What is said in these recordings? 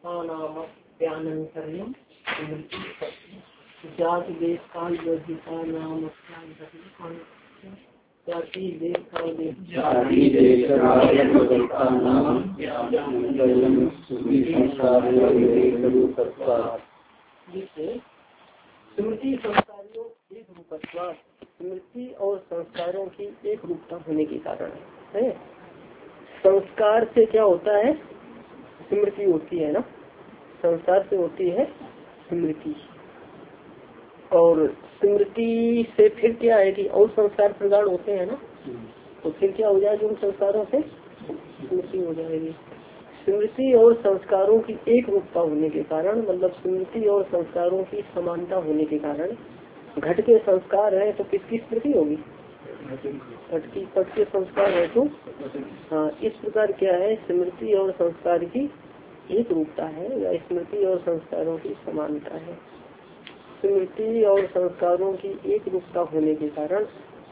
नामत्यानंतर्यम जाति देश काल वर्धिता नाम जाति देश काल स्मृति संस्कारों एक रूपत्वा, स्मृति और संस्कारों की एक रूपता होने के कारण है। संस्कार से क्या होता है? स्मृति होती है ना, संस्कार से होती है स्मृति। और स्मृति से फिर क्या है कि और संस्कार प्रगाढ़ होते हैं ना, तो फिर क्या हो जाएगा? उन संस्कारों से स्मृति हो जाएगी। स्मृति और संस्कारों की एक रूपता होने के कारण, मतलब स्मृति और संस्कारों की समानता होने के कारण, घट के संस्कार है तो किसकी स्मृति होगी? घट के संस्कार है तो हाँ, इस प्रकार क्या है? स्मृति और संस्कार की एक रूपता है या स्मृति और संस्कारों की समानता है। स्मृति और संस्कारों की एक रूपता होने के कारण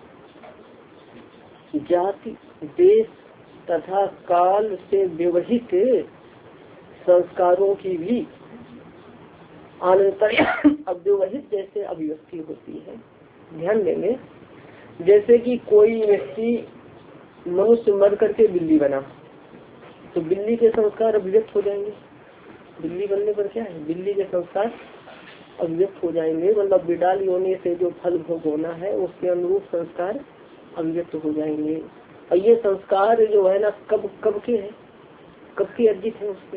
जाति देश तथा काल से व्यवहित संस्कारों की भी अनंतर अव्यवहित जैसे अभिव्यक्ति होती है। ध्यान देंगे, जैसे कि कोई व्यक्ति मनुष्य मर करके बिल्ली बना तो बिल्ली के संस्कार अभिव्यक्त हो जाएंगे। बिल्ली बनने पर क्या है? बिल्ली के संस्कार अभिव्यक्त हो जाएंगे, मतलब बिडाल होने से जो फल भोग होना है उसके अनुरूप संस्कार अभिव्यक्त हो जाएंगे। और ये संस्कार जो है ना, कब के है? कब की अर्जित है उसके?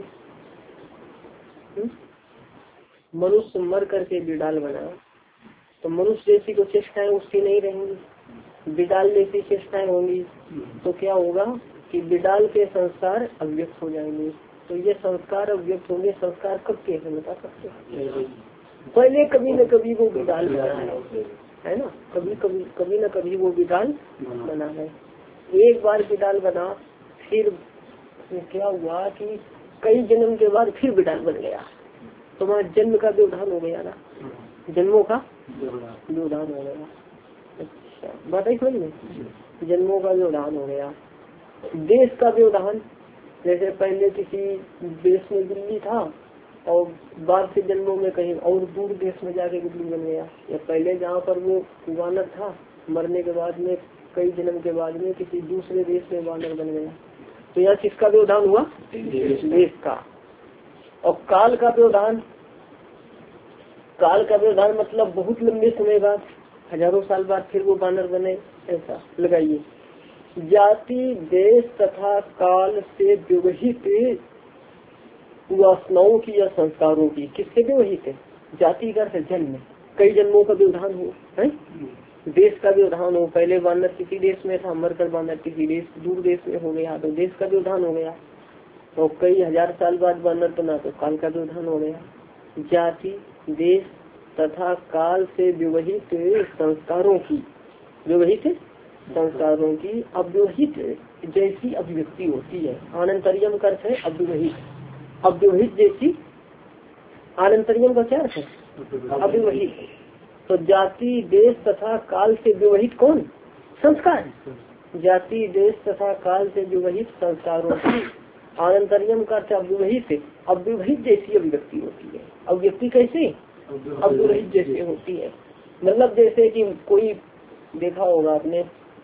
मनुष्य मर करके बिडाल बना तो मनुष्य जैसी जो चेष्टाएं उसकी नहीं रहेंगी, बिडाल जैसी चेष्टाएं होंगी। तो क्या होगा कि बिडाल के संस्कार अभिव्यक्त हो जाएंगे। तो ये संस्कार अभिव्यक्त होंगे। संस्कार कब के हैं बता सकते हैं? पहले कभी न कभी वो बिडाल बना है ना, कभी न कभी वो बिडाल बना है। एक बार बिडाल बना, फिर क्या हुआ कि कई जन्म के बाद फिर बिडाल बन गया, तो वहाँ जन्म का व्यवधान हो गया ना, जन्मों का व्यवधान हो गया। अच्छा बात है, समझ में? जन्मों का व्यवधान हो गया। देश का व्यवधान, जैसे पहले किसी देश में बिल्ली था और बाद के जन्मों में कहीं और दूर देश में जाके बिल्ली बन गया, या पहले जहाँ पर वो वानर था मरने के बाद में कई जन्म के बाद में किसी दूसरे देश में वानर बन गया। तो यहाँ किसका व्यवधान हुआ? देश का। और काल का व्यवधान, काल का व्यवधान मतलब बहुत लंबे समय बाद, हजारों साल बाद फिर वो वानर बने, ऐसा लगाइए। जाति देश तथा काल से व्यवहित वासनाओं की या संस्कारों की, किससे व्यवहित है? जाति का अर्थ जन्म, कई जन्मों का व्यवधान हो है। देश का व्यवधान हो, पहले वानर किसी देश में था, मरकर वानर किसी देश दूर देश में हो गया तो देश का व्यवधान हो गया। तो कई हजार साल बाद वानर बना तो काल का व्यवधान हो गया। जाति देश तथा काल से व्यवहित संस्कारों की, व्यवहित संस्कारों की अव्यवहित जैसी अभिव्यक्ति होती है। अनंतरियम का अर्थ है अव्यवहित, अव्यवहित जैसी। अनंतरियम का क्या अर्थ है? अव्यवहित। तो जाति देश तथा काल से व्यवहित कौन? संस्कार। जाति देश तथा काल से व्यवहित संस्कारों की अनंतरियम का अर्थ अव्यवहित, अव्यवहित जैसी अभिव्यक्ति होती है। अभिव्यक्ति कैसे? अव्यवहित जैसे होती है। मतलब जैसे कि कोई देखा होगा आपने,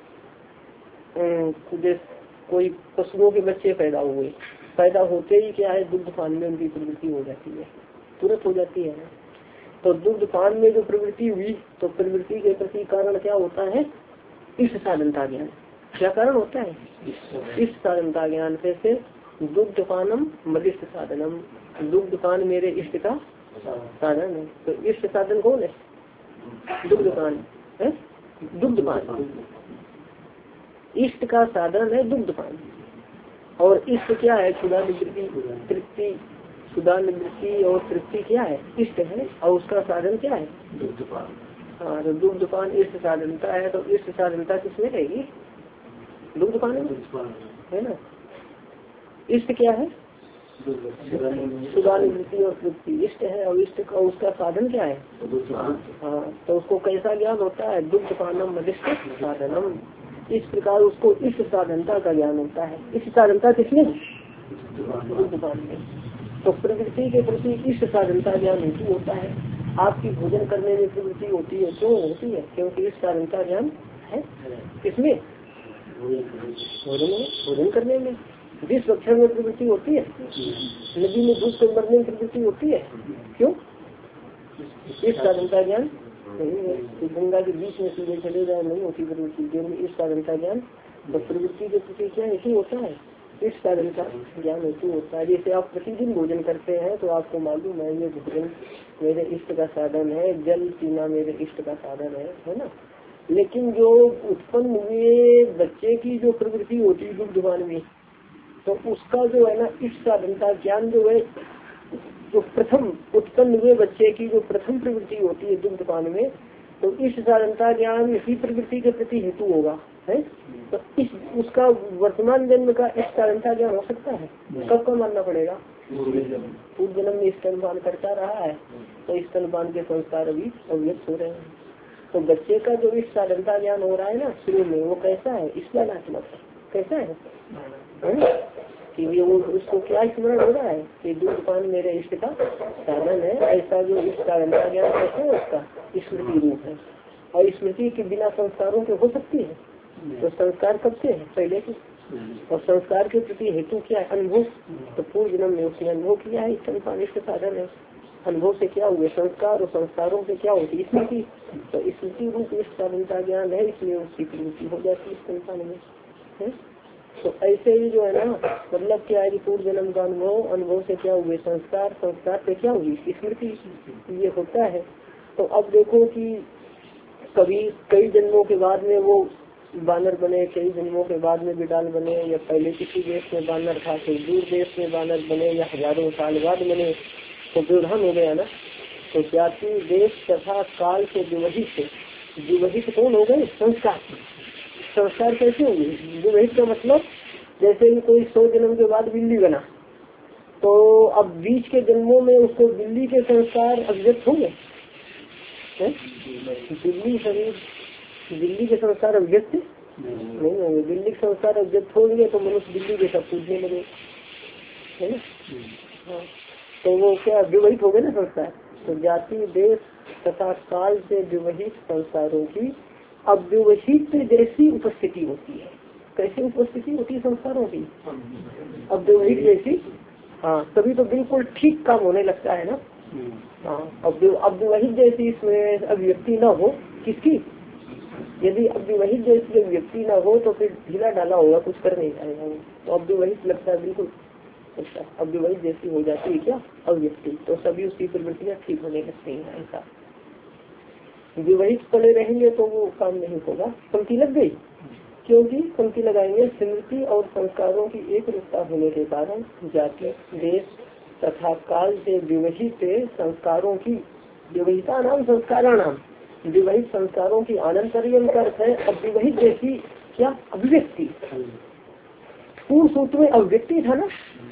कोई पशुओं के बच्चे पैदा हुए, पैदा होते ही क्या है, दुग्ध पान में उनकी प्रवृत्ति हो जाती है, तुरंत हो जाती है। तो दुग्ध पान में जो प्रवृत्ति हुई, तो प्रवृत्ति के प्रति कारण क्या होता है? इष्ट साधनता ज्ञान। क्या कारण होता है? इष्ट साधनता ज्ञान। कैसे? दुग्ध पानम मदिष्ट साधनम, दुग्ध पान मेरे इष्ट का साधन है। तो इष्ट साधन कौन है? दुग्ध पान है। दुग्ध पान इष्ट का साधन है, दुग्ध पान। और इष्ट क्या है? क्षुधा निवृत्ति, तृप्ति। क्षुधा निवृत्ति और तृप्ति क्या है? इष्ट है। और उसका साधन क्या है? दुग्ध पान। हाँ, तो दुग्ध पान इष्ट साधनता है। तो इष्ट साधनता किसमें रहेगी? दुग्ध पान है ना। इष्ट क्या है? क्षुधा निवृत्ति और तृप्ति इष्ट है। और इष्ट का उसका साधन क्या है? हाँ, तो उसको कैसा ज्ञान होता है? दुग्ध पानम मदिष्ट साधनम। इस प्रकार उसको इष्ट साधनता का ज्ञान होता है। इष्ट साधनता किसमें? दुग्ध पान में। तो प्रवृत्ति के प्रति इष्ट साधनता ज्ञान हेतु होता है। आपकी भोजन करने में प्रवृत्ति होती है, क्यों होती है? क्योंकि इष्ट साधनता ज्ञान है। किसमें? भोजन करने में। जिस अक्षर में प्रवृत्ति होती है, नदी में दूध को मरने में प्रवृत्ति होती है, क्यों? इस साधनता ज्ञान नहीं है। तो गंगा के बीच में सीधे चले जाए नहीं होती प्रवृत्ति, जो इस साधनता ज्ञान। तो प्रवृत्ति के प्रति क्या हेतु होता है? इस साधनता ज्ञान हेतु होता है। जैसे आप प्रतिदिन भोजन करते हैं तो आपको मालूम है ये भोजन मेरे इष्ट का साधन है, जल पीना मेरे इष्ट का साधन है ना। लेकिन जो उत्पन्न हुए बच्चे की जो प्रवृत्ति होती है दुग्धपान में, तो उसका जो है ना इष्ट साधनता ज्ञान जो है, जो प्रथम उत्पन्न हुए बच्चे की जो प्रथम प्रवृत्ति होती है दुग्धपान में, तो इष्ट साधनता ज्ञान इसी प्रवृत्ति के प्रति हेतु होगा है। तो इस उसका वर्तमान जन्म का इष्ट साधनता ज्ञान हो सकता है। कब का मानना पड़ेगा? पूर्व जन्म में स्तनपान करता रहा है, तो स्तनपान के संस्कार अभी अव्यक्त हो रहे हैं। तो बच्चे का जो इष्ट साधनता ज्ञान हो रहा है ना शुरू में, वो कैसा है? स्मरणात्मक है। कैसा है? कि ये वो उसको क्या स्मरण हो रहा है कि दूधपान मेरे इष्ट का साधन है। ऐसा जो इष्ट साधनता ज्ञान कैसा है उसका स्मृति रूप है। और स्मृति के बिना संस्कारों के हो सकती है? तो संस्कार कब से है? पहले से। और संस्कार के प्रति हेतु क्या है? अनुभव। तो पूर्व जन्म में उसने अनुभव किया है स्तनपान इष्ट साधन है। अनुभव से क्या हुए? संस्कार। और संस्कारों से क्या होती? स्मृति। तो स्मृति रूप इष्ट साधनता ज्ञान है, इसलिए उसकी प्रवृत्ति हो जाती है स्तनपान में। तो ऐसे ही जो है ना, मतलब क्या है? पूर्व जन्म का अनुभव, अनुभव से क्या हुए? संस्कार, संस्कार से क्या हुई? स्मृति। ये होता है। तो अब देखो कि कभी कई जन्मों के बाद में वो बानर बने, कई जन्मों के बाद में बिडाल बने, या पहले किसी देश में बानर था तो दूर देश में बानर बने, या हजारों साल बाद बने, तो व्यवधान हो गया ना। तो जाति देश तथा काल से विवहित कौन हो गए? संस्कार। संस्कार कैसे हुए? विवहित का मतलब जैसे ही कोई 100 जन्म के बाद बिल्ली बना, तो अब बीच के जन्मों में उसको बिल्ली के संस्कार अभिव्यक्त होंगे। बिल्ली के संस्कार अभिव्यक्त नहीं होंगे। बिल्ली के संस्कार अभिव्यक्त होंगे तो मनुष्य बिल्ली के सब पूछने लगे, है ना। तो वो क्या विवहित हो गए ना संस्कार। तो जाति देश तथा काल से विवहित संस्कारों की अव्यवहित जैसी उपस्थिति होती है। कैसी उपस्थिति होती है संस्कारों की? अव्यवहित जैसी। हाँ, तभी तो बिल्कुल ठीक काम होने लगता है ना। हाँ, अव्यवहित जैसी इसमें अभिव्यक्ति न हो किसकी? यदि अव्यवहित जैसी अभिव्यक्ति न हो तो फिर ढीला डाला होगा, कुछ कर नहीं पाएगा। तो अव्यवहित लगता है बिल्कुल अच्छा, अव्यवहित जैसी हो जाती है क्या? अव्यक्ति। तो सभी उसकी प्रवृत्तियाँ ठीक होने लगती हैं। ऐसा विवहित पड़े रहेंगे तो वो काम नहीं होगा। पंक्ति लग गई, क्योंकि पंक्ति लगाएंगे स्मृति और संस्कारों की एक रूपता होने के कारण जाति देश तथा काल से विवहित संस्कारों की विवहिता नाम संस्कारा नाम विवहित संस्कारों की आनंतर्यम अर्थ है अव्यवहित जैसी क्या? अभिव्यक्ति। पूर्ण सूत्र में अभिव्यक्ति था ना,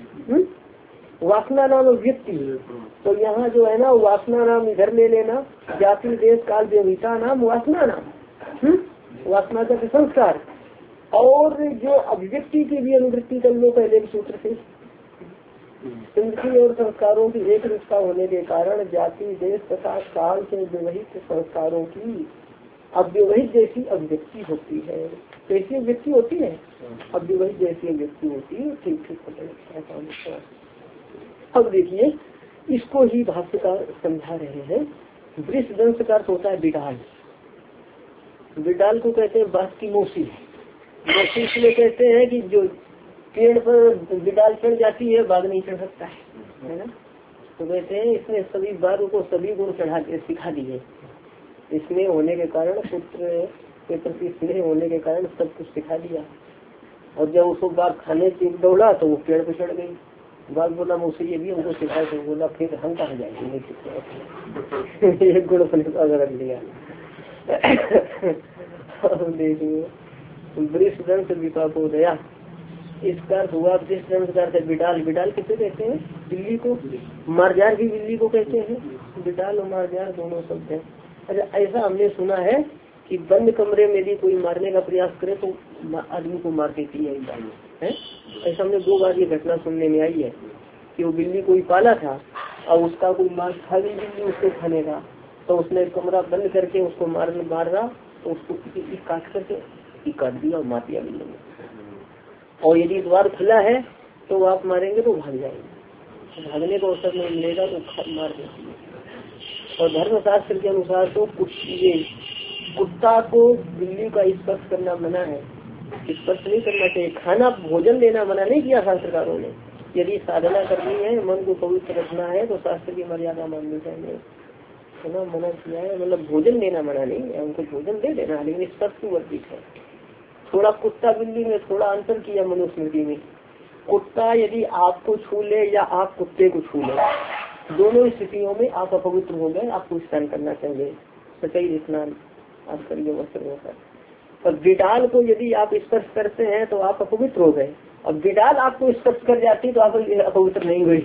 वासना नाम अभिव्यक्ति। तो यहाँ जो है ना वासना नाम इधर ले लेना, जाति देश काल विवहिता नाम वासना नाम, वासना का संस्कार। और जो अभिव्यक्ति की भी अनुवृत्ति कर लो पहले सूत्र से। स्मृति और संस्कारों की एक रूपता होने के कारण जाति देश तथा काल से विवहित संस्कारों की अव्यवहित जैसी अभिव्यक्ति होती है। कैसी अभिव्यक्ति होती है? अव्यवहित जैसी अभिव्यक्ति होती है। ठीक ठीक। अब देखिए, इसको ही भाष्यकार समझा रहे हैं। वृष दंश का अर्थ होता है बिडाल। बिडाल को कहते हैं बाघ की मौसी। मौसी इसलिए कहते हैं कि जो पेड़ पर बिडाल चढ़ जाती है बाघ नहीं चढ़ सकता है ना। तो कहते हैं इसने सभी बाघ को सभी गुण चढ़ा के सिखा दिए। इसमें होने के कारण पुत्र के प्रति स्नेह होने के कारण सब कुछ सिखा दिया। और जब उसको बाघ खाने के दौड़ा तो वो पेड़ पर चढ़ गई। बाघ बोला मुझसे ये भी हमको सिखाया। तो बोला फिर हम कहाँ जाएंगे, नहीं सीखते। एक गुण अपने पास रख लिया। देखिए वृषदंश विपाक हो गया। इसका हुआ वृषदंश का अर्थ बिडाल। बिडाल किसे कहते हैं? बिल्ली को। मारजार भी बिल्ली को कहते हैं। बिडाल और मारजार दोनों शब्द है। अच्छा, ऐसा हमने सुना है कि बंद कमरे में यदि कोई मारने का प्रयास करे तो आदमी को मार देती है। ऐसा हमने 2 बार ये घटना सुनने में आई है कि वो बिल्ली कोई पाला था और उसका कोई मार खा गई बिल्ली उसको खाने का, तो उसने कमरा बंद करके उसको मार रहा, तो उसको काट करके काट दिया और मार दिया बिल्ली ने। और यदि द्वार खुला है तो आप मारेंगे तो भाग जाएंगे, भागने को अवसर नहीं मिलेगा तो मार देंगे। और धर्मशास्त्र के अनुसार तो कुत्ता को बिल्ली का स्पर्श करना मना है, स्पर्श नहीं करना चाहिए। खाना भोजन देना मना नहीं किया शास्त्रकारों ने। यदि साधना करनी है, मन को पवित्र रखना है तो शास्त्र की मर्यादा माननी चाहिए, है ना, मना किया है। मतलब भोजन देना मना नहीं है, उनको भोजन दे देना, लेकिन स्पर्श की वर्जित है। थोड़ा कुत्ता बिल्ली में थोड़ा अंतर किया मनुस्मृति में। कुत्ता यदि आपको छू ले या आप कुत्ते को छू ले, दोनों स्थितियों में आप अपवित्र हो गए, आपको स्नान करना चाहिए, सचई स्नान आप करिए वस्त्र होकर। और बिडाल को यदि आप स्पर्श करते हैं तो आप अपवित्र हो गए, और बिडाल आपको स्पर्श कर जाती तो आप अपवित्र नहीं हुए।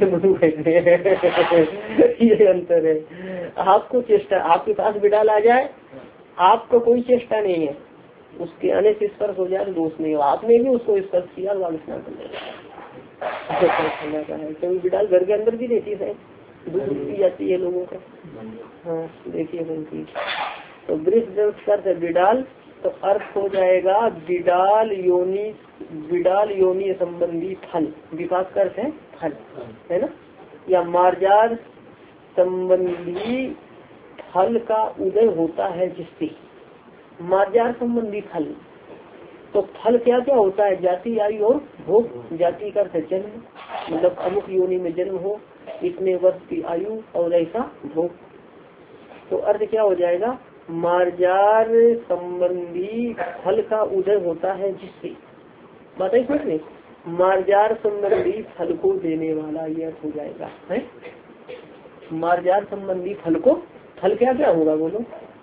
ये अंतर है। आपको चेष्टा, आपके पास बिडाल आ जाए, आपको कोई चेष्टा नहीं है, उसके आने से स्पर्श हो जाए तो दोष नहीं हो, आपने भी उसको स्पर्श किया तो आप स्नान कर लेगा है। क्योंकि बिडाल घर के अंदर भी रहती है, दूध पी जाती है लोगों का। हाँ देखिए बनती। तो वृष से बिडाल, तो अर्थ हो जाएगा बिडाल योनि संबंधी फल, विपाक का अर्थ है फल, है ना, या मार्जार संबंधी फल का उदय होता है जिससे। मार्जार संबंधी फल, तो फल क्या क्या होता है, जाति आयु और भोग। जाति का अर्थ जन्म, मतलब अमुक योनि में जन्म हो, इतने वर्ष की आयु और ऐसा भोग। तो अर्थ क्या हो जाएगा, मार्जार संबंधी फल का उदय होता है जिससे। बात है समझ में, मार्जार संबंधी फल को देने वाला, यह अर्थ हो जाएगा है। मार्जार संबंधी फल को, फल क्या क्या होगा बोलो,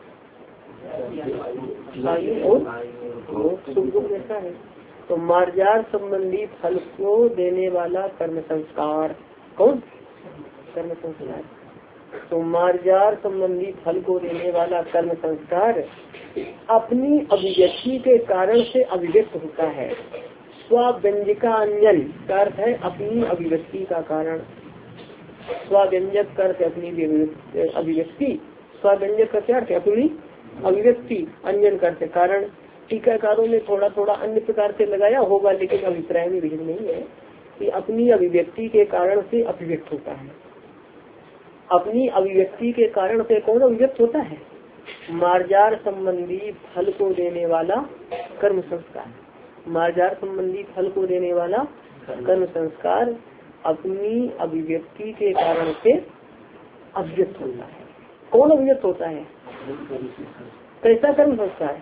आयु और सुख दुख जैसा है। तो मार्जार संबंधी फल को देने वाला कर्म संस्कार, कौन, कर्म संस्कार। तो मार्जार संबंधी फल को देने वाला कर्म संस्कार अपनी अभिव्यक्ति के कारण से अभिव्यक्त होता है। स्वाव्यंजिका अन्यन का अर्थ है अपनी अभिव्यक्ति का कारण। स्वाव्यंजक का अर्थ है अपनी अभिव्यक्ति, स्वाव्यंजक का क्या अर्थ है, अपनी अभिव्यक्ति, अन्यन का अर्थ है कारण। टीकाकारों ने थोड़ा थोड़ा अन्य प्रकार से लगाया होगा, लेकिन अभिप्राय में भेद नहीं है कि अपनी अभिव्यक्ति के कारण से अभिव्यक्त होता है। अपनी अभिव्यक्ति के कारण से कौन अभिव्यक्त होता है, मार्जार संबंधी फल को देने वाला कर्म संस्कार। मार्जार संबंधी फल को देने वाला कर्म संस्कार अपनी अभिव्यक्ति के कारण से अभिव्यक्त होता है। कौन अभिव्यक्त होता है, कैसा कर्म संस्कार,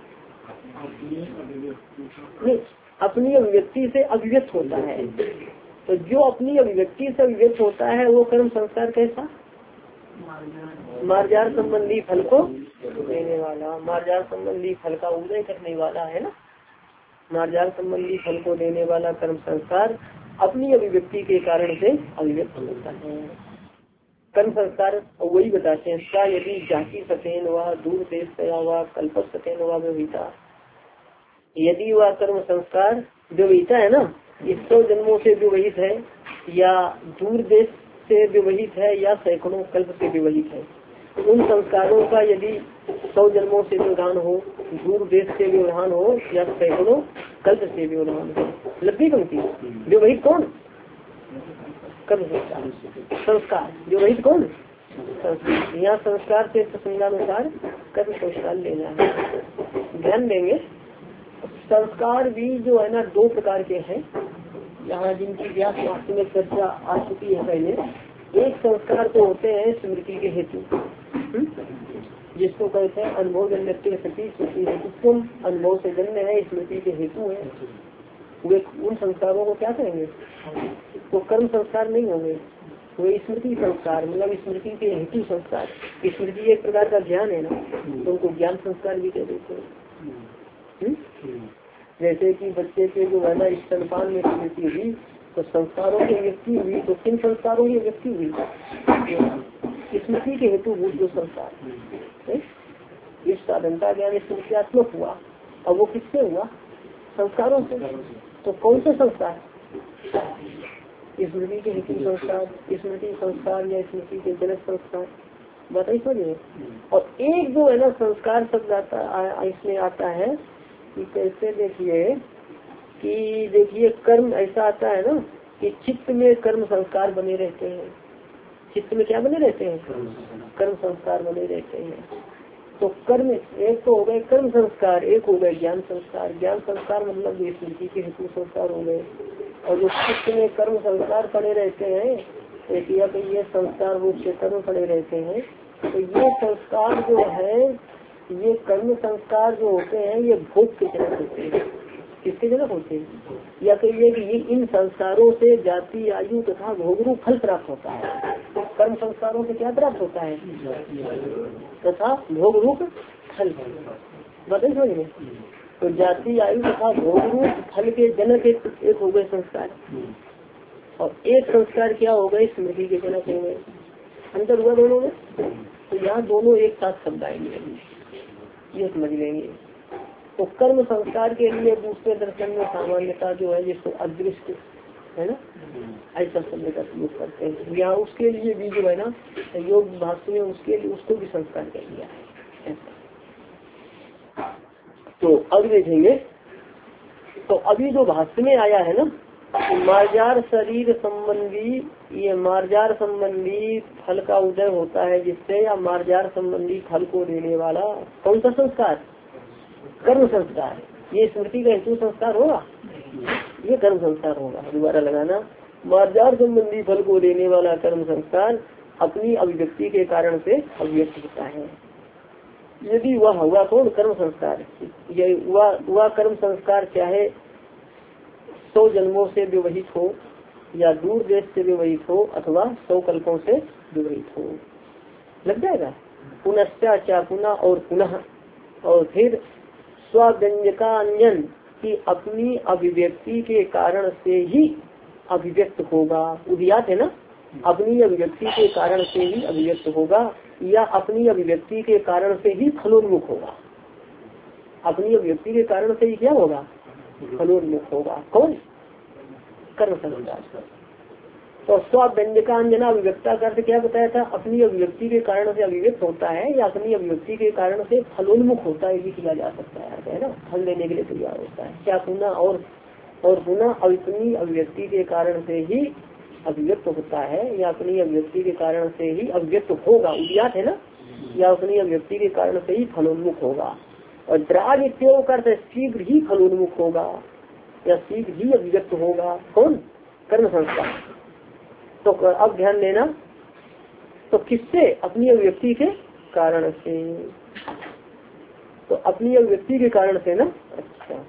नहीं अपनी अभिव्यक्ति से अभिव्यक्त होता है। तो जो अपनी अभिव्यक्ति से अभिव्यक्त होता है वो कर्म संस्कार कैसा, मार्जार संबंधी फल को देने वाला, मार्जार संबंधी फल का उदय करने वाला, है ना। मार्जार संबंधी फल को देने वाला कर्म संस्कार अपनी अभिव्यक्ति के कारण से अभिव्यक्त होता है। कर्म संस्कार वही बताते हैं, क्या यदि जाति सतेन व दूर देश व कल्पक सतेन व व्यवहिता, यदि वह कर्म संस्कार व्यवहिता है ना, 100 जन्मों से व्यवहित है, या दूर देश से विवहित है, या सैकड़ों कल्प से विवहित है, उन संस्कारों का यदि 100 जन्मों से व्यवधान हो, दूर देश से व्यवधान हो, या सैकड़ों कल्प से व्यवधान हो, लंबी पंक्ति। विवहित कौन, कर्म संस्कार, संस्कार विवहित कौन, संस्कार। यहाँ संस्कार से प्रसंगानुसार कर्म संस्कार लेना है, ध्यान देंगे। संस्कार भी जो है ना 2 प्रकार के हैं, यहाँ जिनकी व्यास वास्तव में चर्चा आ चुकी है पहले। एक संस्कार तो होते हैं स्मृति के हेतु, जिसको कहते हैं अनुभव जन्य सती स्मृति हेतु, अनुभव से जन्य है, स्मृति के हेतु है, वे उन संस्कारों को क्या करेंगे, तो कर्म संस्कार नहीं होंगे, वे स्मृति संस्कार, मतलब स्मृति के हेतु संस्कार। स्मृति एक प्रकार का ज्ञान है ना, तो उनको ज्ञान संस्कार भी कह देते हैं। जैसे कि बच्चे के जो है ना स्तनपान में स्मृति हुई, तो संस्कारों की व्यक्ति हुई, तो किन संस्कारों की व्यक्ति हुई, स्मृति के हेतु भूत जो संस्कार, इस साधनता ज्ञान स्मृत्यात्मक हुआ, और वो किससे हुआ, संस्कारों से। तो कौन से संस्कार, स्मृति के हेतु संस्कार, स्मृति संस्कार या स्मृति के जनक संस्कार, बताइए समझिए। और एक जो है ना संस्कार शब्द आता इसमें आता है कि कैसे, देखिए कर्म ऐसा आता है ना कि चित्त में कर्म संस्कार बने रहते हैं। चित्त में क्या बने रहते हैं? कर्म संस्कार बने रहते हैं। तो कर्म एक तो हो गए कर्म संस्कार, एक हो गए ज्ञान संस्कार। ज्ञान संस्कार मतलब स्मृति के हेतु संस्कार हो गए। और जो चित्त में कर्म संस्कार पड़े रहते हैं, एक या तो ये संस्कार रूप से कर्म पड़े रहते हैं, तो ये संस्कार जो है, ये कर्म संस्कार जो होते हैं ये भोग के जनक होते हैं। किसके जनक होते हैं? या कहिए कि ये इन संस्कारों से जाति, आयु तथा भोग रूप फल प्राप्त होता है। तो कर्म संस्कारों से क्या प्राप्त होता है? तथा भोग रूप फल। बताइए समझ में। तो जाति, आयु तथा भोग रूप फल के जनक एक हो गए संस्कार, और एक संस्कार क्या हो गए? स्मृति के जनक हो गए। अंतर हुआ दोनों में। तो यहाँ दोनों एक साथ शब्द आएंगे, ये समझ लेंगे। तो कर्म संस्कार के लिए दूसरे दर्शन में सामान्यता जो है जिसको अदृष्ट है ना, ऐसा शब्द का प्रयोग करते हैं। यहाँ उसके लिए भी जो है ना योग भाष्य में उसके लिए उसको भी संस्कार कर दिया है ऐसा। तो अब देखेंगे, तो अभी जो भाष्य में आया है ना मार्जार शरीर संबंधी, ये मार्जार संबंधी फल का उदय होता है जिससे, या मार्जार संबंधी फल को देने वाला कौन सा संस्कार? कर्म संस्कार। ये स्मृति का हेतु संस्कार होगा, ये कर्म संस्कार होगा। दोबारा लगाना, मार्जार संबंधी फल को देने वाला कर्म संस्कार अपनी अभिव्यक्ति के कारण से अभिव्यक्त होता है। यदि वह हुआ कौन? कर्म संस्कार। ये वह कर्म संस्कार चाहे 100 जन्मों से विवहित हो, या दूर देश से विवहित हो, अथवा 100 कल्पों से विवहित हो, लग जाएगा। पुनश्चा पुनः और पुनः, और फिर स्वव्यंजकान्यन की अपनी अभिव्यक्ति के कारण से ही अभिव्यक्त होगा। उदियात है ना, अपनी अभिव्यक्ति के कारण से ही अभिव्यक्त होगा, या अपनी अभिव्यक्ति के कारण से ही फलोन्मुख होगा। अपनी अभिव्यक्ति के कारण से ही क्या होगा? फलोन्मुख होगा। कौन? कर्म संस्कार। तो स्वव्यंजकान्यना अभिव्यक्ता का अर्थ क्या बताया था? अपनी अभिव्यक्ति के कारण से अभिव्यक्त होता है, या अपनी अभिव्यक्ति के कारण से फलोन्मुख होता है, ये किया जा सकता है ना, फल लेने के लिए तैयार होता है। क्या पुनः और पुनः अपनी अभिव्यक्ति के कारण से ही अभिव्यक्त होता है, या अपनी अभिव्यक्ति के कारण से ही अभिव्यक्त होगा। उदियात है ना, या अपनी अभिव्यक्ति के कारण से ही फलोन्मुख होगा। और द्राग इत्योग का अर्थ शीघ्र ही फलोन्मुख होगा, या शीघ्र ही अभिव्यक्त होगा। कौन? कर्म संस्कार। तो अब ध्यान देना, तो किससे? अपनी अभिव्यक्ति के कारण से। तो अपनी अभिव्यक्ति के कारण से ना। अच्छा,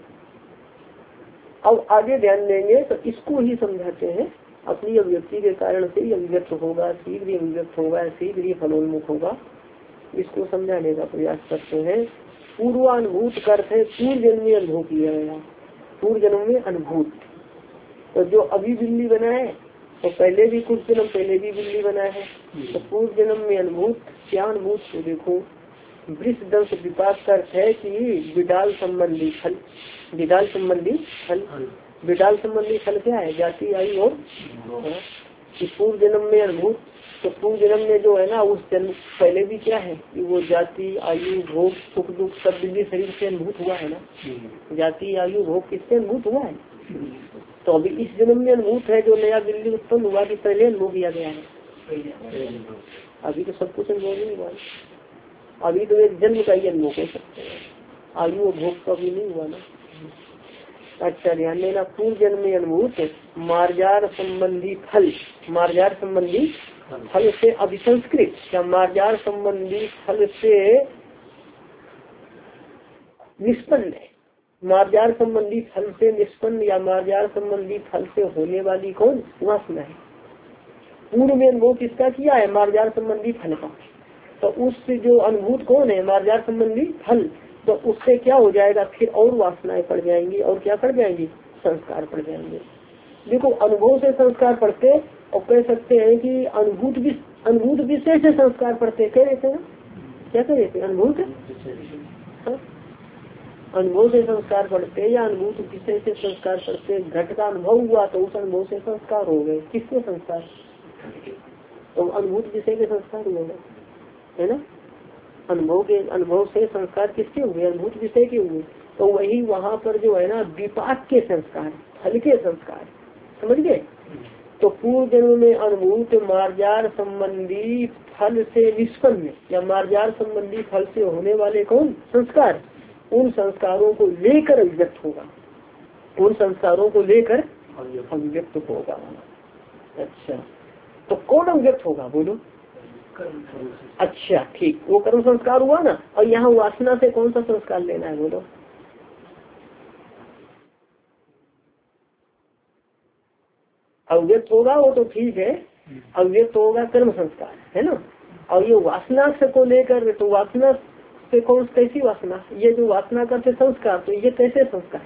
अब आगे ध्यान देंगे तो इसको ही समझाते हैं। अपनी अभिव्यक्ति के कारण से ही अभिव्यक्त होगा, शीघ्र ही अभिव्यक्त होगा, शीघ्र ही फलोन्मुख होगा। इसको समझाने का प्रयास करते हैं। पूर्वानुभूत का अर्थ है पूर्व जन्म में अनुभव किया गया, पूर्व जन्म में अनुभूत। तो जो अभी बिल्ली बना है, तो पहले भी कुछ जन्म पहले भी बिल्ली बना है, तो पूर्व जन्म में अनुभूत। क्या अनुभूत? तो देखो, वृष दंश विपाक का अर्थ है कि विडाल संबंधी फल। विडाल संबंधी फल, विडाल संबंधी फल क्या है? जाति, आयु और पूर्व जन्म में अनुभूत। तो पूर्व जन्म में जो है ना, उस जन्म पहले भी क्या है कि वो जाति, आयु, भोग, सुख दुख सब बिल्ली शरीर से अनुभूत हुआ है ना। जाति, आयु, भोग किससे अनुभूत हुआ है? तो अभी इस जन्म में अनुभूत है जो नया बिल्ली उत्पन्न हुआ कि पहले अनुभव किया गया है? अभी तो सब कुछ अनुभव नहीं हुआ, अभी तो एक जन्म का ही अनुभव हो सकते हैं, आयु और भोग का भी नहीं हुआ ना। अच्छा, ध्यान देना, पूर्व जन्म में अनुभूत मार्जार संबंधी फल, मार्जार संबंधी फल से अभिसंस्कृत, या मार्जार संबंधी फल से निष्पन्न है। मार्जार संबंधी फल से निष्पन्न या मार्जार संबंधी फल से होने वाली कौन? वासना है। पूर्व में अनुभव किसका किया है? मार्जार संबंधी फल का। तो उससे जो अनुभूत कौन है? मार्जार संबंधी फल। तो उससे क्या हो जाएगा? फिर और वासनाएं पड़ जाएंगी, और क्या पड़ जाएंगी? संस्कार पड़ जाएंगे। देखो, अनुभव से संस्कार पड़ते, और कह सकते हैं कि अनुभूत विषय से संस्कार पड़ते। कह रहे थे ना, क्या कह रहे थे? अनुभूत अनुभव से संस्कार पड़ते या अनुभूत विषय से संस्कार पड़ते। घट का अनुभव हुआ तो उस अनुभव से संस्कार हो गए। किसके संस्कार? तो अनुभूत विषय के संस्कार हुए है ना। अनुभव से संस्कार किसके हुए? अनुभूत विषय के हुए। तो वही वहाँ पर जो है ना विपाक के संस्कार, फल के संस्कार, समझ गए। तो पूर्व जन्म में अनुभूत मार्जार संबंधी फल से निष्पन्न या मार्जार संबंधी फल से होने वाले कौन संस्कार, उन संस्कारों को लेकर अभिव्यक्त होगा। उन संस्कारों को लेकर अभिव्यक्त होगा। अच्छा, तो कौन अभिव्यक्त होगा बोलो? अच्छा ठीक, वो कर्म संस्कार हुआ ना। और यहाँ वासना से कौन सा संस्कार लेना है बोलो? अव्यक्त होगा वो तो ठीक है, अव्यक्त होगा कर्म संस्कार है ना। और ये वासना से को लेकर, तो वासना से कौन कैसी वासना? ये जो वासना करते संस्कार, तो ये कैसे संस्कार?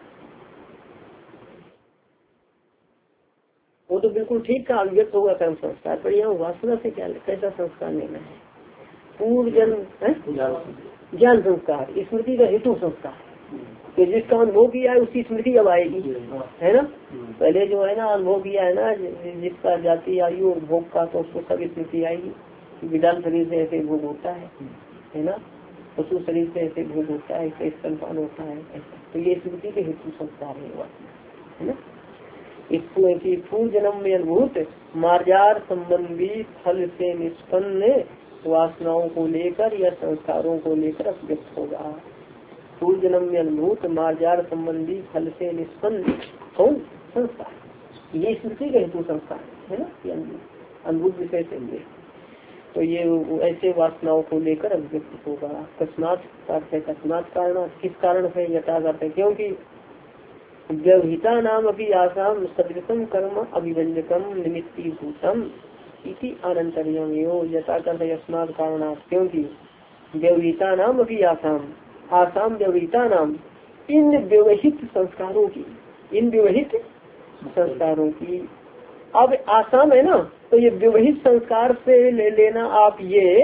वो तो बिल्कुल ठीक का अव्यक्त होगा कर्म संस्कार, पर यहाँ वासना से क्या कैसा संस्कार लेना है? पूर्व जन्म ज्ञान संस्कार, स्मृति का हेतु संस्कार, तो जिसका अनुभव किया है उसकी स्मृति अब आएगी है ना। पहले जो है ना अनुभव किया है ना जिसका जाति आयु और भोग का, तो उसको सब स्मृति आएगी। विधान शरीर से ऐसे भोग होता है ना, पशु शरीर से ऐसे भोग होता है, ऐसे स्तनपान होता है ऐसा। तो ये स्मृति के हेतु संस्कार है ना। इसको पूर्व जन्म में अनुभूत मार्जार संबंधी फल से निष्पन्न वासनाओं को लेकर या संस्कारों को लेकर अभिव्यक्त होगा। पूर्व जन्म में अनुभूत मार्जार संबंधी फल से निष्पन्न कौन संस्कार, ये स्मृति के हेतु संस्कार है ना, अनुभूत विषय से लिए। तो ये ऐसे वासनाओं को लेकर अभिव्यक्त होगा। तस्मात् तस्मात् कारण, किस कारण से यथा करते हैं? क्योंकि व्यवहिता नाम अभी आसाम सदृशम कर्म अभिव्यंजकम निमित्तीभूतम इति अनंतर्यम यो यथा करते अस्मात् कारणात्। क्योंकि व्यवहिता नाम अभी आसाम व्यवहिता नाम इन व्यवहित संस्कारों की, इन व्यवहित संस्कारों की। अब आसाम है ना, तो ये व्यवहित संस्कार से ले लेना आप, ये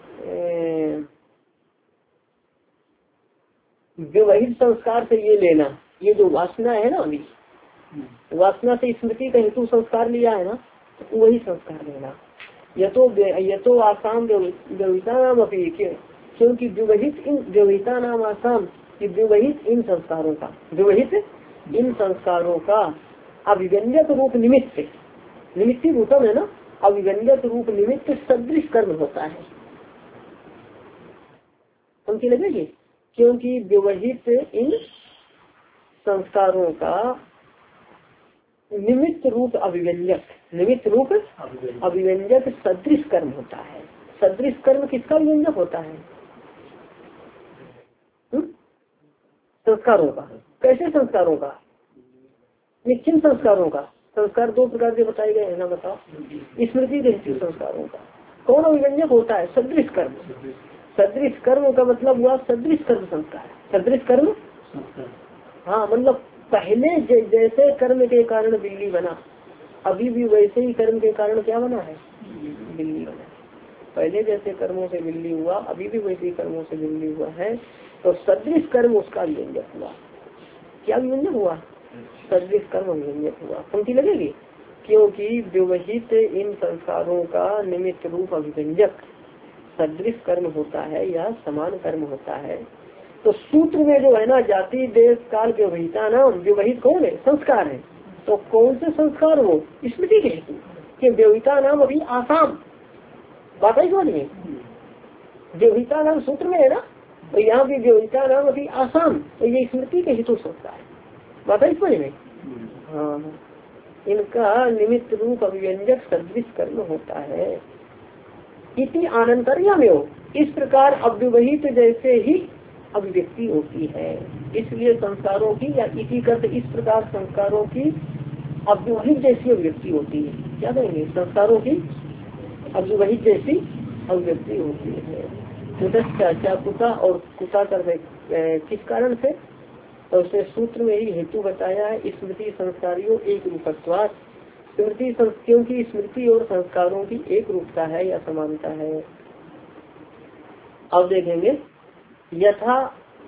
व्यवहित संस्कार से ये लेना, ये जो वासना है ना, अभी वासना से स्मृति का हेतु संस्कार लिया है ना, तो वही संस्कार लेना। ये तो आसाम व्यवहिता नाम अभी, क्योंकि व्यवहित इन व्यवहिता नाम आसाम, कि व्यवहित इन संस्कारों का, व्यवहित इन संस्कारों का अभिव्यंजक रूप निमित्त, निमित्ती भूतम है ना, अभिव्यंजक रूप निमित्त सदृश कर्म होता है। समझी लगेगी? क्योंकि व्यवहित इन संस्कारों का निमित्त रूप अभिव्यंजक, निमित्त रूप अभिव्यंजक सदृश कर्म होता है। सदृश कर्म किसका अभिव्यंजक होता है? संस्कारों का। कैसे संस्कारों का? निश्चित संस्कारों का। संस्कार दो प्रकार के बताए गए हैं ना, बताओ। स्मृति के संस्कारों का कौन अभिव्यंजक होता है? सदृश कर्म। सदृश कर्म का मतलब हुआ सदृश कर्म संस्कार, सदृश कर्म। हाँ, मतलब पहले जैसे कर्म के कारण बिल्ली बना, अभी भी वैसे ही कर्म के कारण क्या बना है? बिल्ली बना। पहले जैसे कर्मों से बिल्ली हुआ, अभी भी वैसे ही कर्मों से बिल्ली हुआ है। तो सदृश कर्म उसका व्यंजक हुआ। क्या व्यंजक हुआ? सदृश कर्म व्यंजक हुआ। पंक्ति लगेगी? क्योंकि व्यवहित इन संस्कारों का निमित्त रूप अभिव्यंजक सदृश कर्म होता है या समान कर्म होता है। तो सूत्र में जो है ना, जाति देश काल व्यवहिता नाम, व्यवहित कौन है? संस्कार है। तो कौन से संस्कार हो? स्मृति के हेतु। कि व्यवहिता नाम अभी आसाम, बात है समझ में? व्यवहिता नाम सूत्र में है ना, तो यहाँ भी व्यवहिता नाम अभी आसाम, तो ये स्मृति के हेतु संस्कार है। बात है समझ में? हाँ, इनका निमित्त रूप अभिव्यंजक सदृश कर्म होता है। इति आनंतर्यम हो, इस प्रकार अव्यवहित जैसे ही अभिव्यक्ति होती है। इसलिए संस्कारों की, या इसी करते इस प्रकार संस्कारों की अव्यवहित जैसी अभिव्यक्ति होती है। क्या कहेंगे? संस्कारों की अव्यवहित जैसी अभिव्यक्ति होती है। कुतश्चा कुता, और कुता कर किस कारण से? तो उसने सूत्र में ही हेतु बताया है। स्मृति संस्कारियों एक रूपत्वात्, स्मृति क्योंकि स्मृति और संस्कारों की एक रूपता है या समानता है। अब देखेंगे, यथा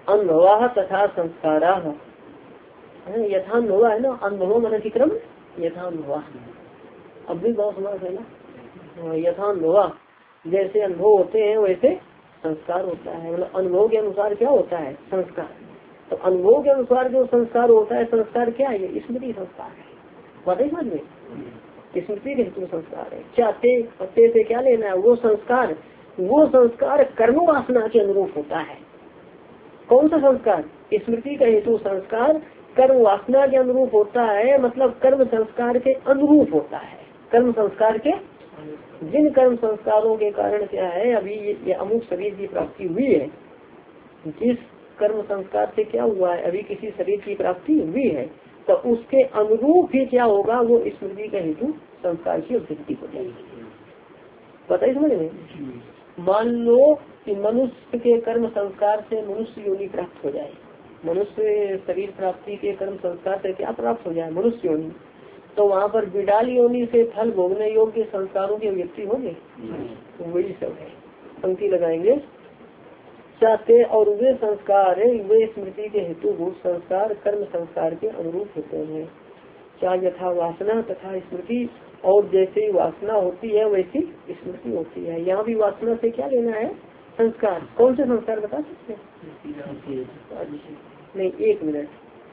अनुभवा तथा संस्कारा, यथानुभवा है ना, अनुभव मन अतिक्रम यथानुभवा, अब भी बहुत समास है ना। यथानुभवा जैसे अनुभव होते हैं वैसे संस्कार होता है, मतलब अनुभव के अनुसार क्या होता है संस्कार। तो अनुभव के अनुसार जो संस्कार होता है, संस्कार क्या है, ये स्मृति संस्कार है। बात है समझ में, स्मृति के हेतु संस्कार है। चाहते पत्ते से क्या लेना है, वो संस्कार कर्म वासना के अनुरूप होता है। कौन सा संस्कार, स्मृति का हेतु संस्कार कर्म वासना के अनुरूप होता है, मतलब कर्म संस्कार के अनुरूप होता है। कर्म संस्कार के, जिन कर्म संस्कारों के कारण क्या है, अभी ये अमुक शरीर की प्राप्ति हुई है, जिस कर्म संस्कार से क्या हुआ है, अभी किसी शरीर की प्राप्ति हुई है, तो उसके अनुरूप ही क्या होगा, वो स्मृति का हेतु संस्कार की अभिव्यक्ति हो जाएगी। बताइए समझ में। मान लो कि मनुष्य के कर्म संस्कार से मनुष्य योनि प्राप्त हो जाए, मनुष्य शरीर प्राप्ति के कर्म संस्कार से क्या प्राप्त हो जाए, मनुष्य योनि, तो वहाँ पर बिडाल योनि से फल भोगने योग्य संस्कारों की अभिव्यक्ति होगी, तो वही सब है। पंक्ति लगाएंगे, चाहते और वे संस्कार है, वे स्मृति के हेतु भूत संस्कार कर्म संस्कार के अनुरूप होते हैं। क्या यथा वासना तथा स्मृति, और जैसे वासना होती है वैसी स्मृति होती है। यहाँ भी वासना से क्या लेना है, संस्कार। कौन से संस्कार बता सकते हैं? नहीं, एक मिनट,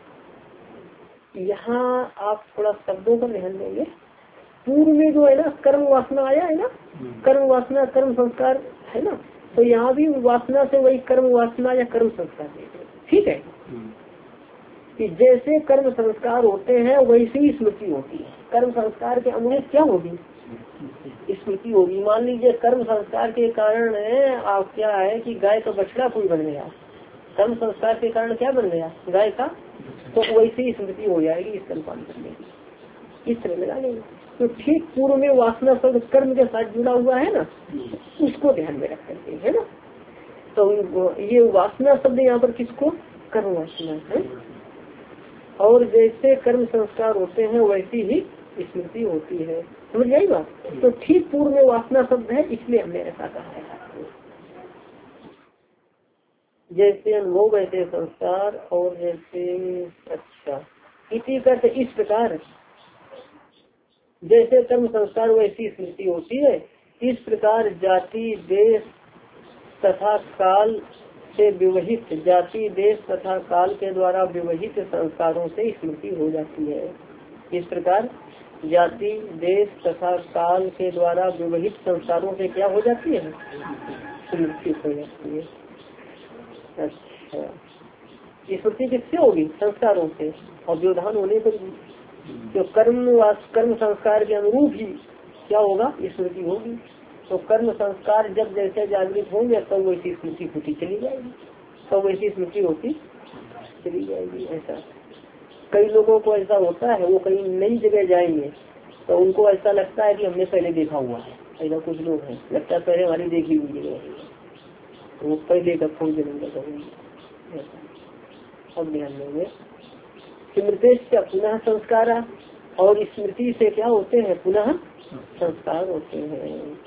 यहाँ आप थोड़ा शब्दों पर ध्यान देंगे। पूर्व में जो है ना कर्म वासना आया है ना, कर्म वासना कर्म संस्कार है ना, तो यहाँ भी वासना से वही कर्म वासना या कर्म संस्कार देते, ठीक है। कि जैसे कर्म संस्कार होते हैं वैसे ही स्मृति होती है। कर्म संस्कार के अनुरूप क्या होगी, स्मृति होगी। मान लीजिए कर्म संस्कार के कारण आप क्या है कि गाय का बछड़ा कोई बन गया, कर्म संस्कार के कारण क्या बन गया, गाय का, तो वैसे ही स्मृति हो जाएगी इस कल्पना करने की, इस तरह लगा लेंगे। तो ठीक पूर्व में वासना शब्द कर्म के साथ जुड़ा हुआ है ना, उसको ध्यान में रख करके है ना। तो ये वासना शब्द यहाँ पर किसको, कर्म वासना है। और जैसे कर्म संस्कार होते हैं वैसी ही स्मृति होती है, समझ गई बात। तो ठीक पूर्व में वासना शब्द है, इसलिए हमने ऐसा कहा है। जैसे अनुभव वैसे संस्कार, और जैसे अच्छा इसी करते इस प्रकार, जैसे कर्म संस्कार वैसी स्मृति होती है, इस प्रकार जाति देश तथा काल से विवहित, जाति देश तथा काल के द्वारा विवहित संस्कारों से स्मृति हो जाती है। इस प्रकार जाति देश तथा काल के द्वारा विवहित संस्कारों से क्या हो जाती है, स्मृति हो जाती है। अच्छा, स्मृति किससे होगी, संस्कारों से, और व्यवधान होने पर जो कर्म संस्कार के अनुरूप ही क्या होगा, स्मृति होगी। तो कर्म संस्कार जब जैसे जागृत होंगे तब तो वैसी स्मृति होती चली जाएगी, तो वैसी स्मृति होती चली जाएगी। ऐसा कई लोगों को ऐसा होता है, वो कहीं नई जगह जाएंगे तो उनको ऐसा लगता है कि हमने पहले देखा हुआ है। ऐसा कुछ लोग हैं, लगता है पहले हमारी देखी हुई जगह है, तो वो पहले का खोज जरूर करेंगे। अब ध्यान देंगे, स्मृति से पुनः संस्कार, और स्मृति से क्या होते हैं, पुनः संस्कार होते हैं।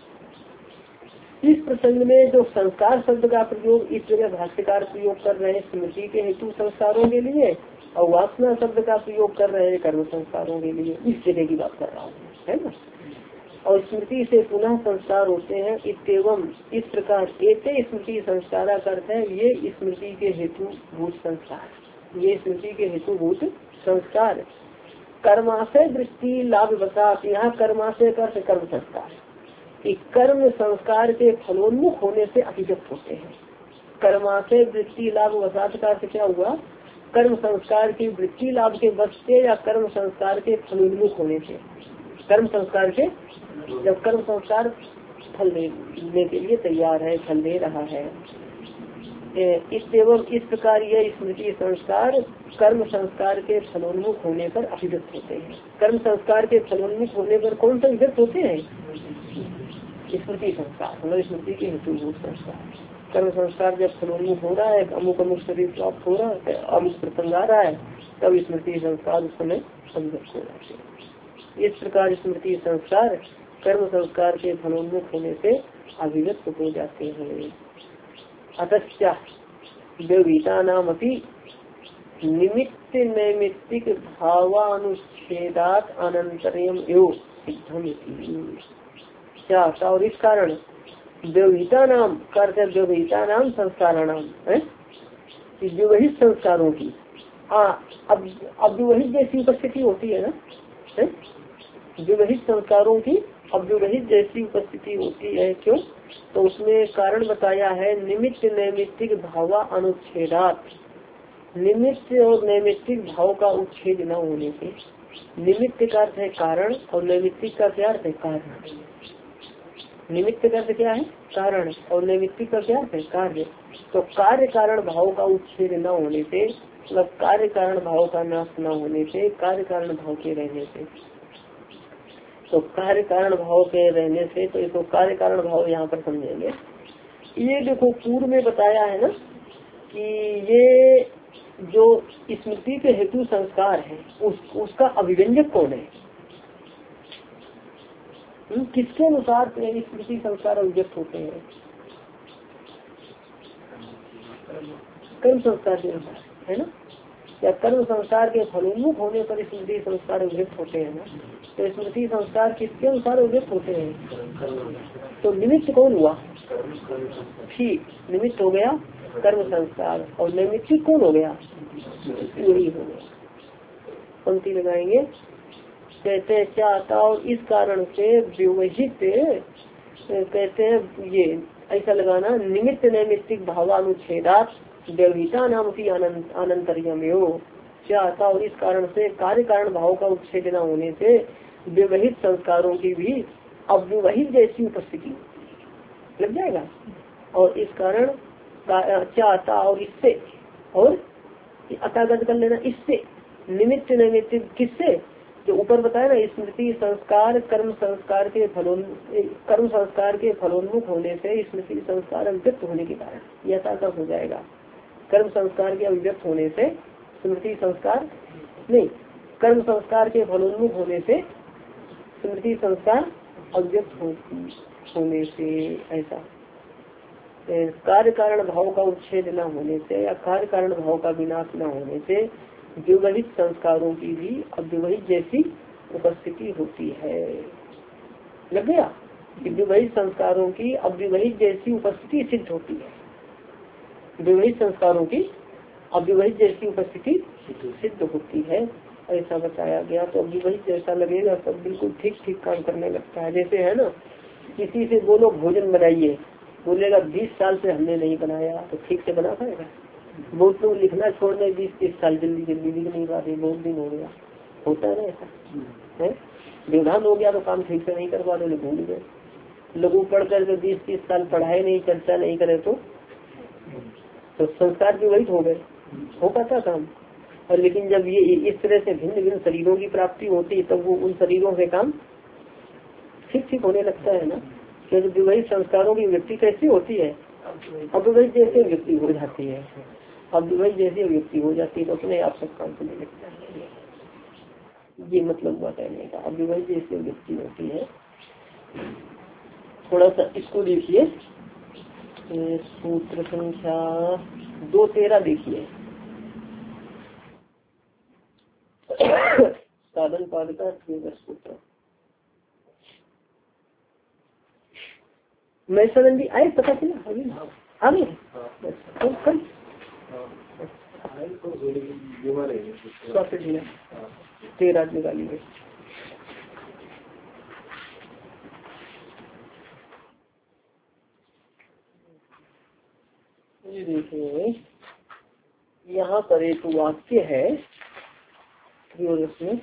इस प्रसंग में जो संस्कार शब्द का प्रयोग इस जगह भाष्यकार प्रयोग कर रहे हैं स्मृति के हेतु संस्कारों के लिए, और वासना शब्द का प्रयोग कर रहे हैं कर्म संस्कारों के लिए, इस जगह की बात कर रहा हूँ, है ना। और स्मृति से पुनः संस्कार होते हैं, इतम इस प्रकार एते स्मृति संस्कार करते हैं, ये स्मृति के हेतु भूत संस्कार, ये स्मृति के हेतु भूत संस्कार। कर्माशय दृष्टि लाभ बसात, यहाँ कर्माशय कर कर्म संस्कार, कि कर्म संस्कार के फलोन्मुख होने से अभिव्यक्त होते हैं। कर्माशय वृत्ति लाभ वसात का क्या हुआ, कर्म संस्कार की वृत्ति लाभ के बस से या कर्म संस्कार के फलोन्मुख होने से। कर्म संस्कार के, जब कर्म संस्कार फल देने के लिए तैयार है, फल दे रहा है, इस प्रकार यह स्मृति संस्कार कर्म संस्कार के फलोन्मुख होने पर अभिव्यक्त होते हैं। कर्म संस्कार के फलोन्मुख होने पर कौन सा अभिव्यक्त होते हैं, स्मृति संस्कार, मतलब स्मृति के हेतुभूत संस्कार। कर्म संस्कार जब फलोन्मुख हो रहा है, अमुक अमुक शरीर प्राप्त हो रहा है, अमुक प्रसंग आ रहा है, तब स्मृति संस्कार उस समय अभिव्यक्त हो जाते हैं। इस प्रकार स्मृति संस्कार कर्म संस्कार के फलोन्मुख होने से अभिव्यक्त हो जाते हैं। अतश्च व्यवहिता नाम अपनी निमित्त नैमित्तिक भावानुच्छेदात अनंतरयम एवं सिद्धम। क्या और इस कारण व्यवहिता नाम करते व्यवहिता नाम संस्काराणाम है, व्यवहित संस्कारों की अब व्यवहित जैसी उपस्थिति होती है ना, व्यवहित संस्कारों की अव्यवहित जैसी उपस्थिति होती है। क्यों? तो उसमें कारण बताया है निमित्त नैमित्तिक भावा अनुच्छेदात, निमित्त और नैमित्तिक भाव का उच्छेद न होने से। निमित्त का अर्थ है कारण और नैमित्तिक का क्या अर्थ है कार्य। निमित्त का अर्थ क्या है कारण और नैमित्तिक का क्या अर्थ है कार्य। तो कार्य कारण भाव का उच्छेद न होने से, मतलब कार्य कारण भाव का नाश न होने से, कार्य कारण भाव के रहने से, तो कार्य कारण भाव के रहने से, तो इसको कार्य कारण भाव यहाँ पर समझेंगे। ये देखो पूर्व में बताया है ना कि ये जो स्मृति के हेतु संस्कार है उसका अभिव्यंजक कौन है, किसके अनुसार स्मृति संस्कार अभिव्यक्त होते हैं? कर्म संस्कार के अनुसार है ना, या कर्म संस्कार के फलोन्मुख होने पर स्मृति संस्कार अभिव्यक्त होते हैं ना। तो स्मृति संस्कार किसके अनुसार अभिव्यक्त होते हैं? तो निमित्त कौन हुआ? ठीक, निमित्त हो गया कर्म संस्कार, और नैमित्तिक कौन हो गया? वही हो गया। पंक्ति लगाएंगे, कहते हैं क्या आता, और इस कारण से व्यवहित कहते हैं ये ऐसा लगाना, निमित्त नैमित्तिक भावानुच्छेदात व्यवहिता नाम की अनंतर्यमेव क्या आता, और इस कारण से कार्य कारण भाव का उच्छेद न होने से व्यवहित संस्कारों की भी अव्यवहित जैसी उपस्थिति लग जाएगा। और इस कारण क्या आता, और इससे, और अतागत कर लेना, इससे निमित्त नैमित्तिक किससे, जो ऊपर बताया ना स्मृति संस्कार कर्म संस्कार के फलोन्मुख होने से स्मृति संस्कार अभिव्यक्त होने के कारण यथातथ हो जाएगा। कर्म संस्कार के अभिव्यक्त होने से स्मृति संस्कार नहीं, कर्म संस्कार के फलोन्मुख होने से स्मृति संस्कार अभिव्यक्त होने से, ऐसा कार्य कारण भाव का उच्छेद न होने से या कार्य कारण भाव का विनाश न होने से व्यवहित संस्कारों की भी अव्यवहित जैसी उपस्थिति होती है। लग गया कि व्यवहित संस्कारों की अव्यवहित जैसी उपस्थिति सिद्ध होती है। व्यवहित संस्कारों की अव्यवहित जैसी उपस्थिति सिद्ध होती है, ऐसा बताया गया। तो अव्यवहित जैसा लगेगा सब बिल्कुल ठीक ठीक काम करने लगता है। जैसे है ना, किसी से बोलो भोजन बनाइए, बोलेगा 20 साल से हमने नहीं बनाया, तो ठीक से बना पाएगा? बहुत लोग लिखना छोड़ने 20-30 साल जल्दी जल्दी लिख नहीं पाते, बहुत दिन हो गया, होता है ना ऐसा है। व्यवधान हो गया तो काम ठीक से नहीं कर पा रहे, भूल गए। लघु पढ़ कर 20-30 साल पढ़ाई नहीं, चर्चा नहीं करे तो संस्कार भी वही हो गए, हो पाता काम। और लेकिन जब ये इस तरह से भिन्न भिन्न शरीरों की प्राप्ति होती तब वो उन शरीरों से काम ठीक ठीक होने लगता है ना। क्योंकि वही संस्कारों की व्यक्ति कैसी होती है, अब वही जैसे व्यक्ति हो जाती है, अब वही जैसी व्यक्ति हो जाती है तो अपने आप सब काम करने लगता है। ये मतलब हुआ कहने का, अब वही जैसी व्यक्ति होती है। थोड़ा सा इसको देखिए, सूत्र संख्या 213 देखिए, साधन पाद का सूत्र। मैं सडनली आए, पता चला अभी आगे तो कल स्वास्थ्य 13 निकालिए। ये देखिए यहाँ पर एक वाक्य है में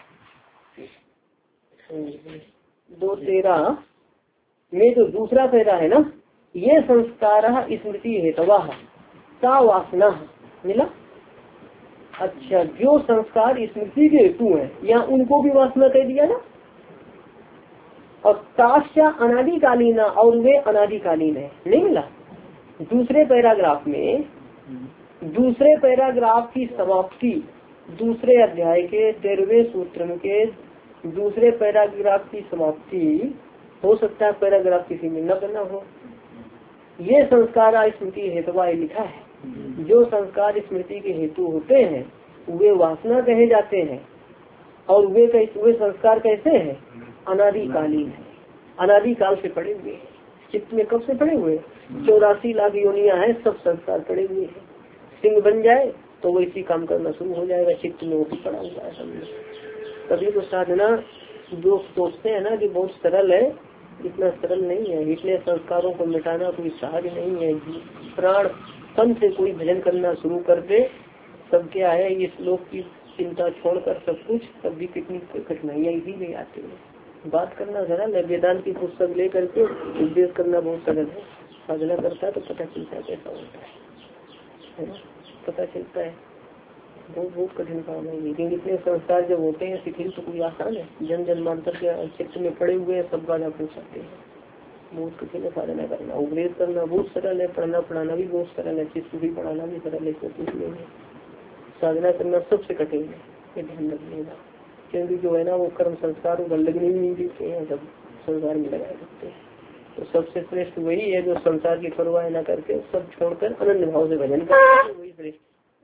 213 में जो दूसरा पैरा है ना, ये संस्कार स्मृति हेतवा सा वासना मिला। अच्छा, जो संस्कार स्मृति के हेतु है यहाँ उनको भी वासना कह दिया ना। और ताश्या अनादिकालीना, और वे अनादिकालीन है, नहीं मिला। दूसरे पैराग्राफ में, दूसरे पैराग्राफ की समाप्ति दूसरे अध्याय के 13वें सूत्र के दूसरे पैराग्राफ की समाप्ति, हो सकता है पैराग्राफ किसी में न बना हो, ये संस्कार स्मृति हेतवा लिखा है। जो संस्कार स्मृति के हेतु होते हैं वे वासना कहे जाते हैं। और वे संस्कार कैसे हैं? अनादिकालीन है, अनादिकाल से पड़े हुए हैं। चित्त में कब से पड़े हुए? 84 लाख योनियां हैं, सब संस्कार पड़े हुए हैं। सिंह बन जाए तो वो इसी काम करना शुरू हो जाएगा, चित्त में वो भी पड़ा हुआ है समझो। कभी तो साधना जो सोचते हैं ना कि बहुत सरल है, इतना सरल नहीं है। इसलिए संस्कारों को मिटाना कोई सहज नहीं है। प्राण तन से कोई भजन करना शुरू कर दे तब क्या है, इस लोक की चिंता छोड़कर सब कुछ, तब भी कितनी कठिनाइयाँ इसी में आती है। बात करना सरल है, वेदांत की पुस्तक लेकर के उपदेश करना बहुत सरल है। साधना करता है तो पता चलता है कैसा होता है ना, पता चलता है। बहुत कठिन काम है, लेकिन इतने संस्कार जब होते हैं शिथिल तो कोई आसान है। जन जन्मांतर के चित्त में पड़े हुए हैं, सब बात पूछ सकते हैं। बहुत कठिन है साधना करना। उपदेश करना बहुत सरल है, पढ़ना पढ़ाना भी बहुत सरल है, शिष्य भी पढ़ाना भी सरल है, कुछ नहीं है। साधना करना सबसे कठिन है, ये ध्यान रखिएगा। क्योंकि जो है ना वो कर्म संस्कार उधर लगने ही नहीं देते हैं, सब संसार में लगाए रखते हैं। तो सबसे श्रेष्ठ वही है जो संसार की परवाह न करके सब छोड़कर अनन्य भाव से भजन करते हैं, वही श्रेष्ठ।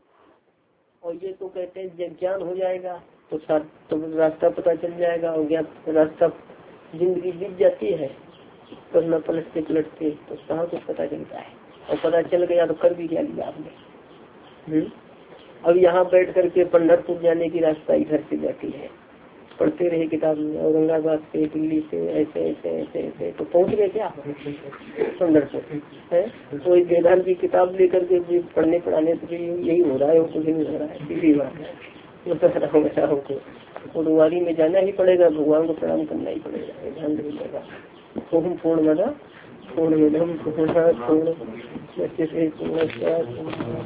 और ये तो कहते हैं जब ज्ञान हो जाएगा तो रास्ता पता चल जाएगा, और ज्ञान रास्ता जिंदगी बीत जाती है करना पलटते पलटते तो कहाँ कुछ पता चलता है। और पता चल गया तो कर भी क्या लिया आपने। अब यहाँ बैठ करके पंढरपुर जाने की रास्ता इधर से जाती है, पढ़ते रहे किताब में, औरंगाबाद से दिल्ली से ऐसे ऐसे ऐसे ऐसे तो पहुँच गए क्या पंढरपुर है। तो एक वेदांत की किताब लेकर के पढ़ने पढ़ाने तो यही हो रहा है, वो कुछ नहीं हो रहा है। सीधी बात है, बता रहा हूँ गुरुवारी में जाना ही पड़ेगा, भगवान को प्रणाम करना ही पड़ेगा, ध्यान रखिएगा। ओम पूर्णमद पूर्णमिदं पूर्णात् पूर्णमुदच्यते पूर्णस्य